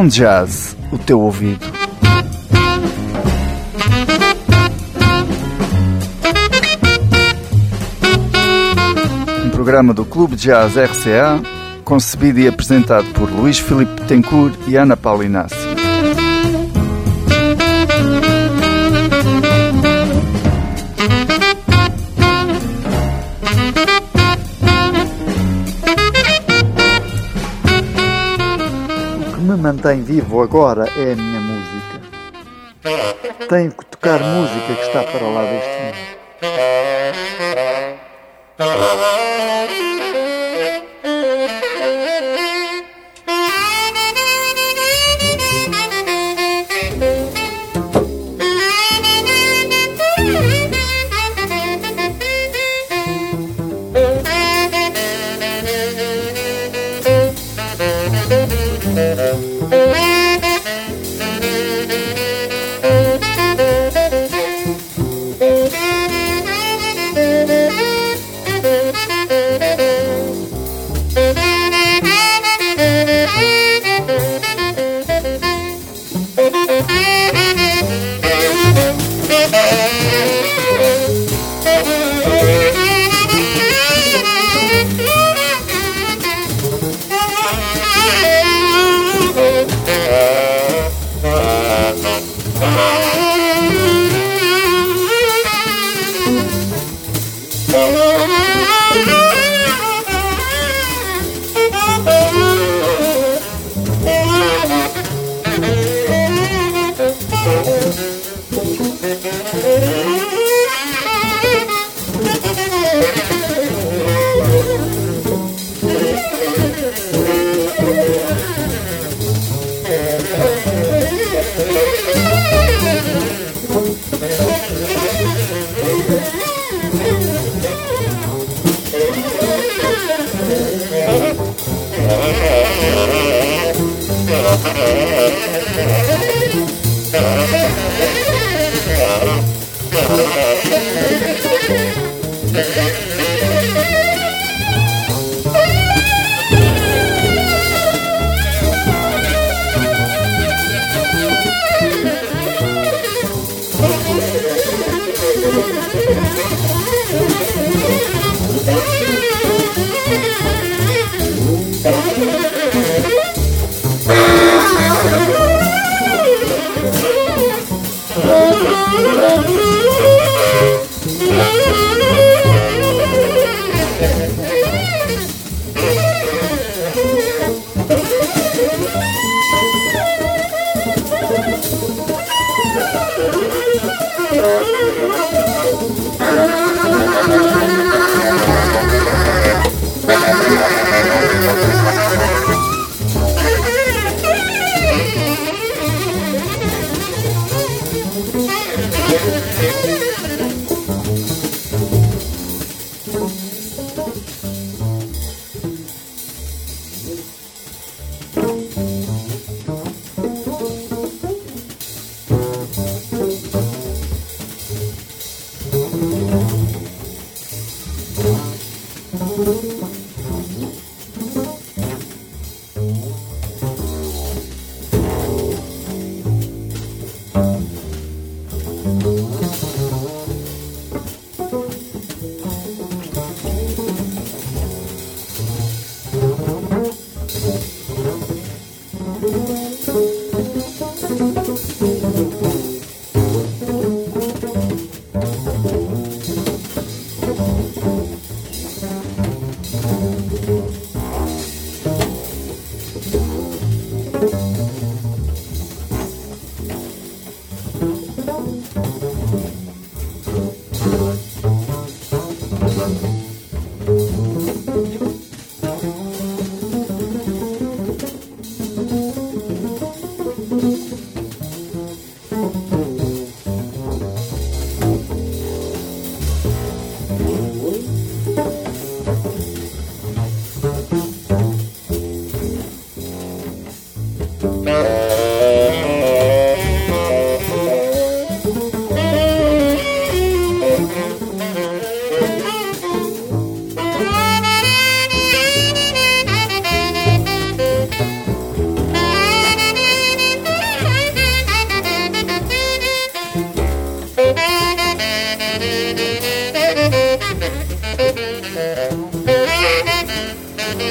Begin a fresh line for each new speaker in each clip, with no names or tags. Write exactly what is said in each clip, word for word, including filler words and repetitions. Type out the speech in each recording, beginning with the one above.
Com Jazz, o teu ouvido. Um programa do Clube Jazz R C A, concebido e apresentado por Luís Filipe Tencourt e Ana Paula Inácio.
O que me mantém vivo agora é a minha música. Tenho que tocar música que está para lá deste mundo.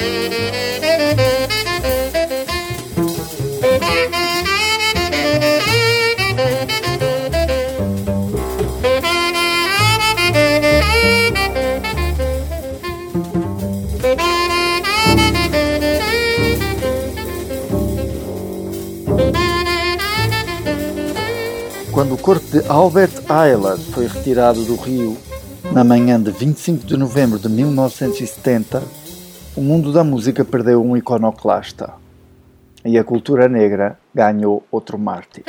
Quando o corpo de Albert Ayler foi retirado do rio na manhã de vinte e cinco de novembro de mil novecentos e setenta, o mundo da música perdeu um iconoclasta e a cultura negra ganhou outro mártir.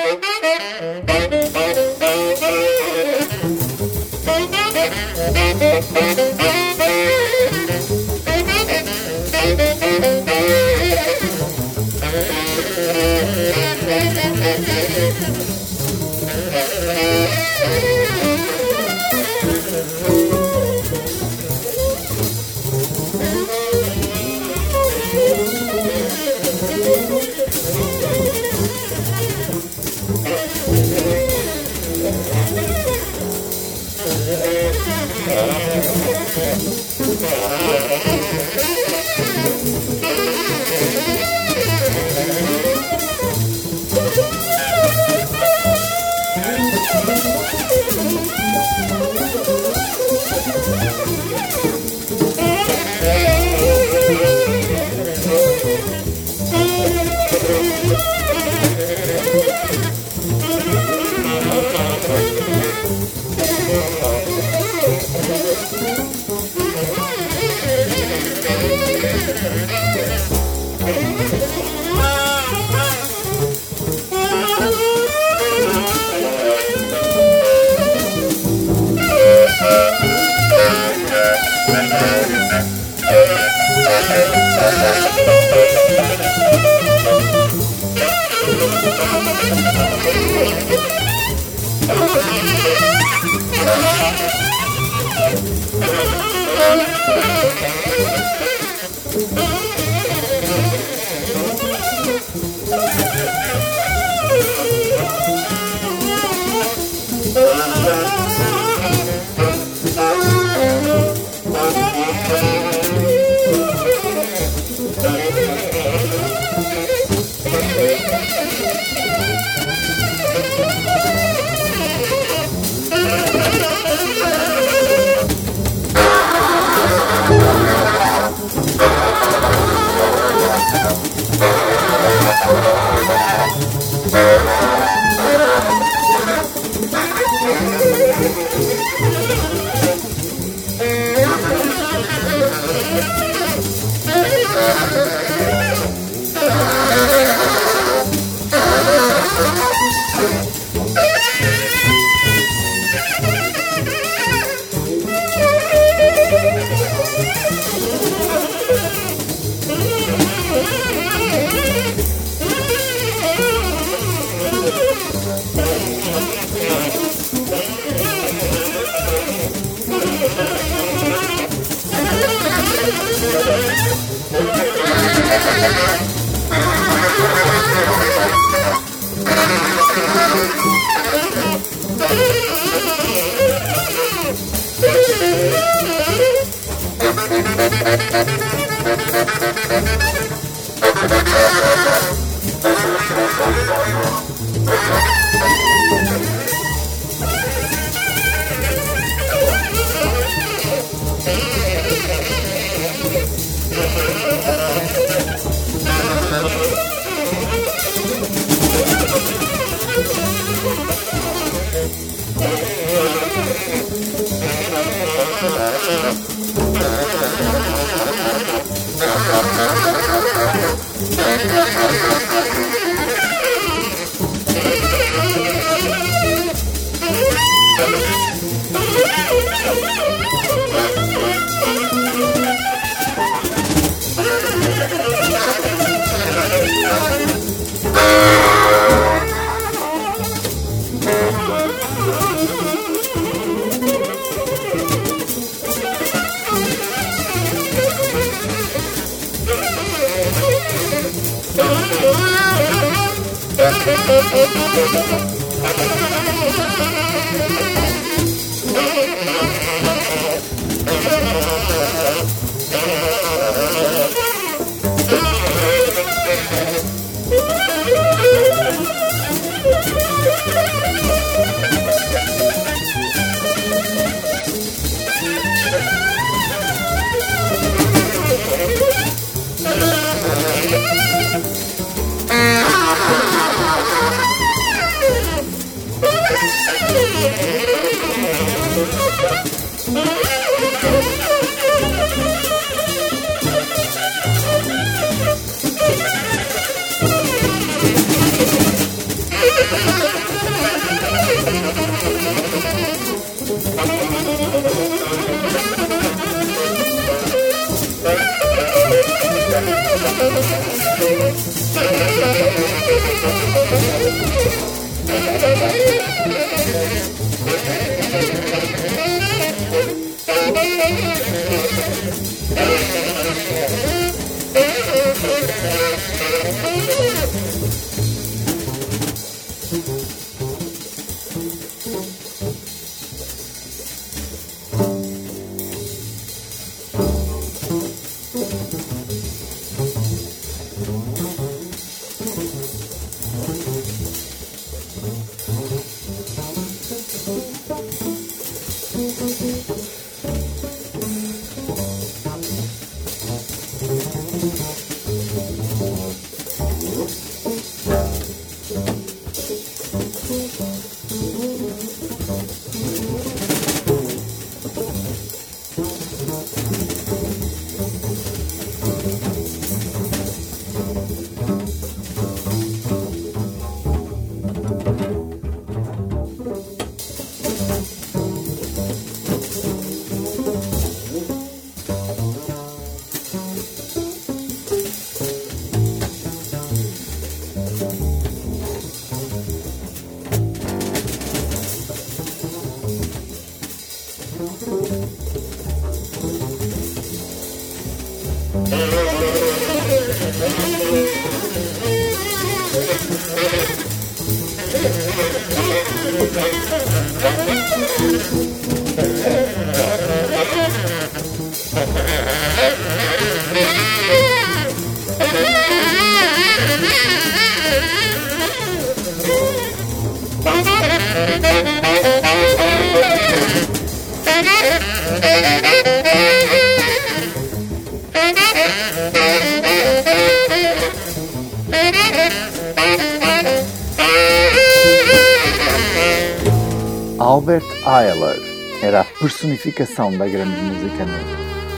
Albert Ayler era a personificação da grande música negra.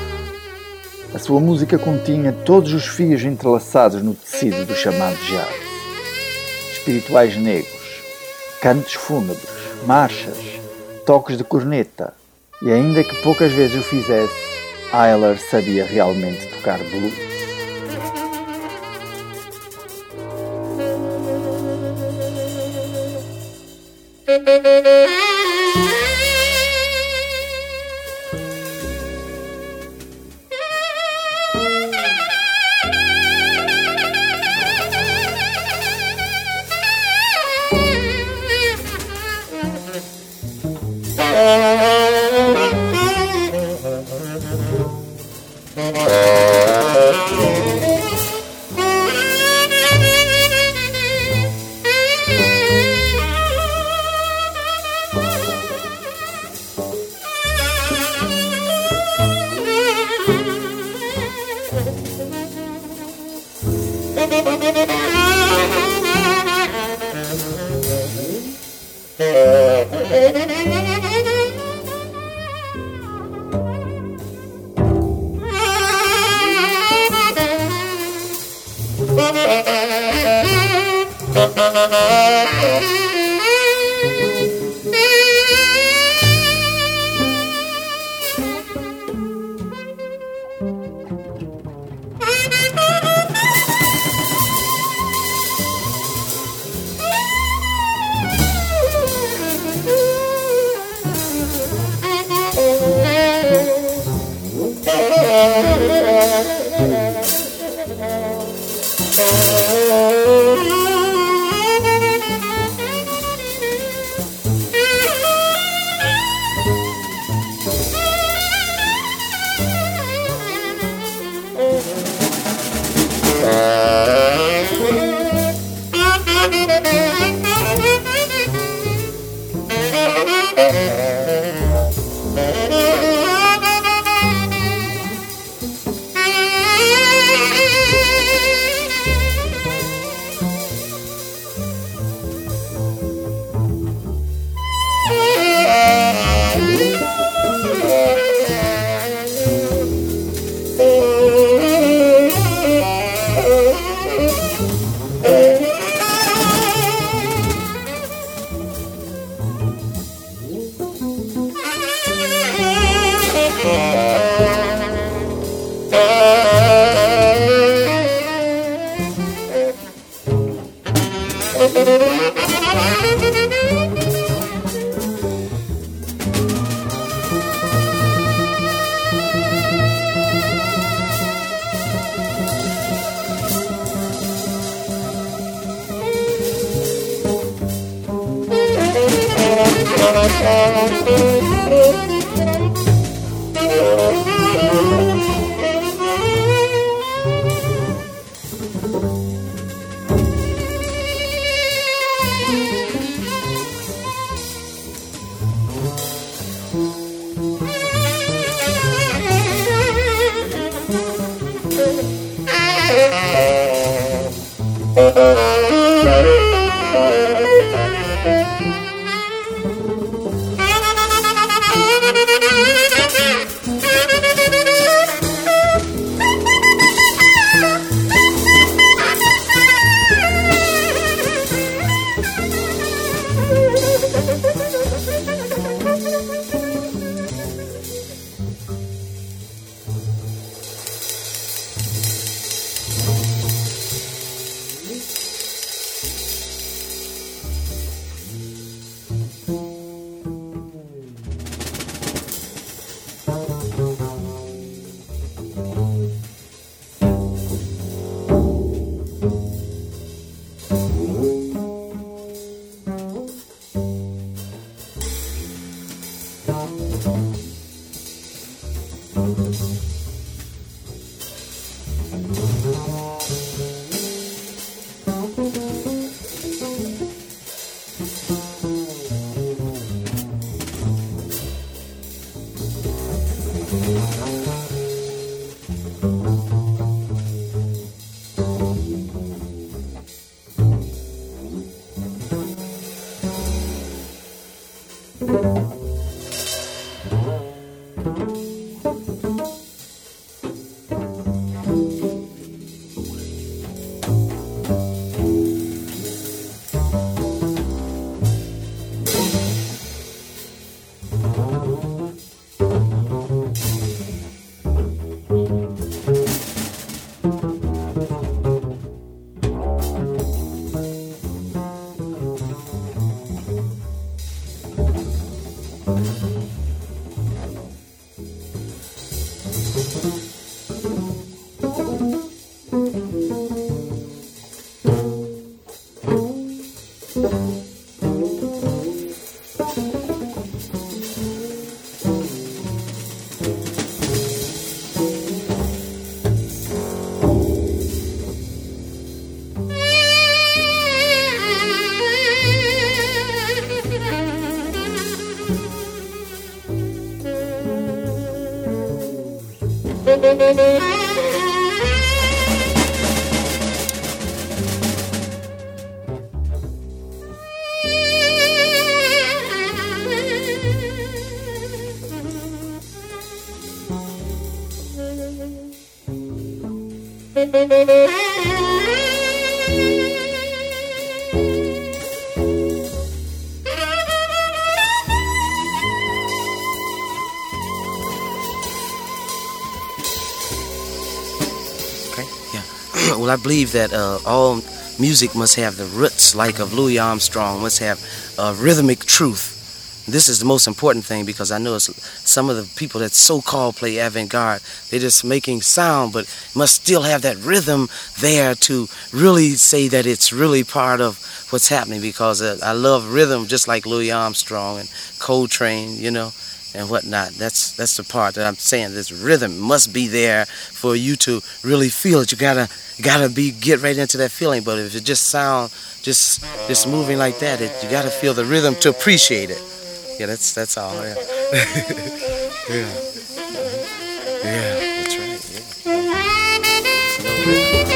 A sua música continha todos os fios entrelaçados no tecido do chamado jazz. Espirituais negros, cantos fúnebres, marchas, toques de corneta, e ainda que poucas vezes o fizesse, Ayler sabia realmente tocar blues.
Well, I believe that uh, all music must have the roots, like of Louis Armstrong, must have uh, rhythmic truth. This is the most important thing, because I know some of the people that so-called play avant-garde, they're just making sound, but must still have that rhythm there to really say that it's really part of what's happening, because uh, I love rhythm just like Louis Armstrong and Coltrane, you know, and whatnot. That's that's the part that I'm saying. This rhythm must be there for you to really feel it. You gotta gotta be get right into that feeling. But if it just sound just just moving like that, it, you gotta feel the rhythm to appreciate it. Yeah, that's that's all. Yeah, yeah, yeah. That's right. Yeah. No rhythm.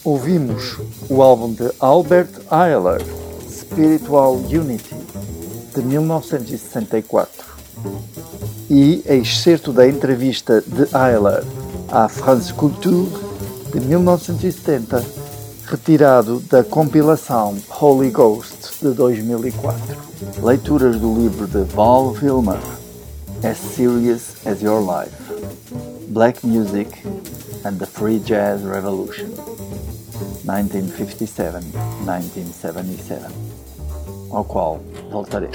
Ouvimos o álbum de Albert Ayler, Spiritual Unity, de mil novecentos e sessenta e quatro, e excerto da entrevista de Ayler à France Culture, de mil novecentos e setenta, retirado da compilação Holy Ghost, de dois mil e quatro. Leituras do livro de Val Vilmer, As Serious as Your Life, Black Music and the Free Jazz Revolution, nineteen fifty-seven to nineteen seventy-seven, ao qual voltarei.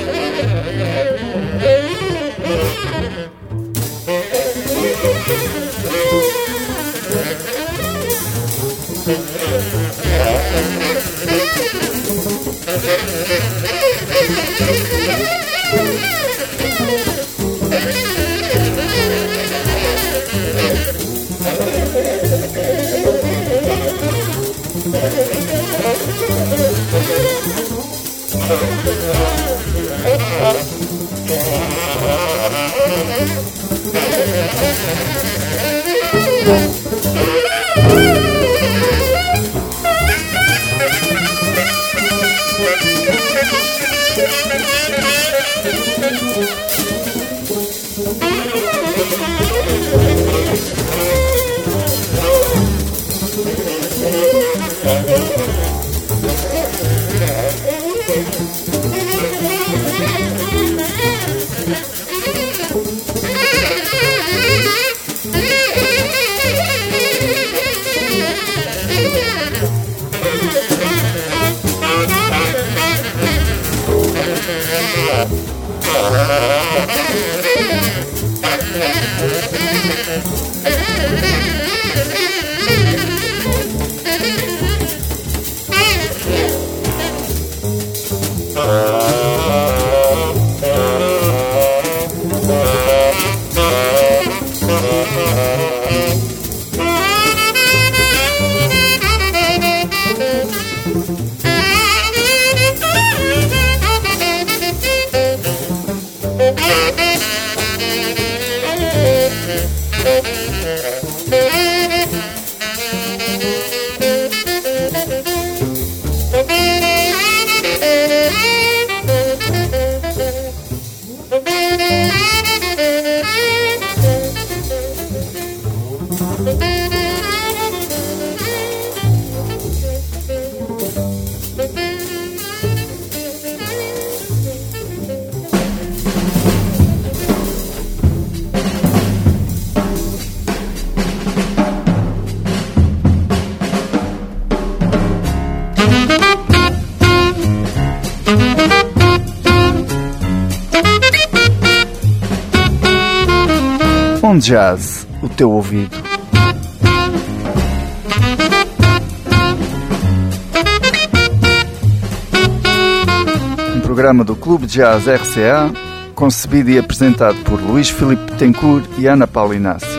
Um jazz, o teu ouvido. Um programa do Clube Jazz R C A, concebido e apresentado por Luís Filipe Tencourt e Ana Paula Inácio.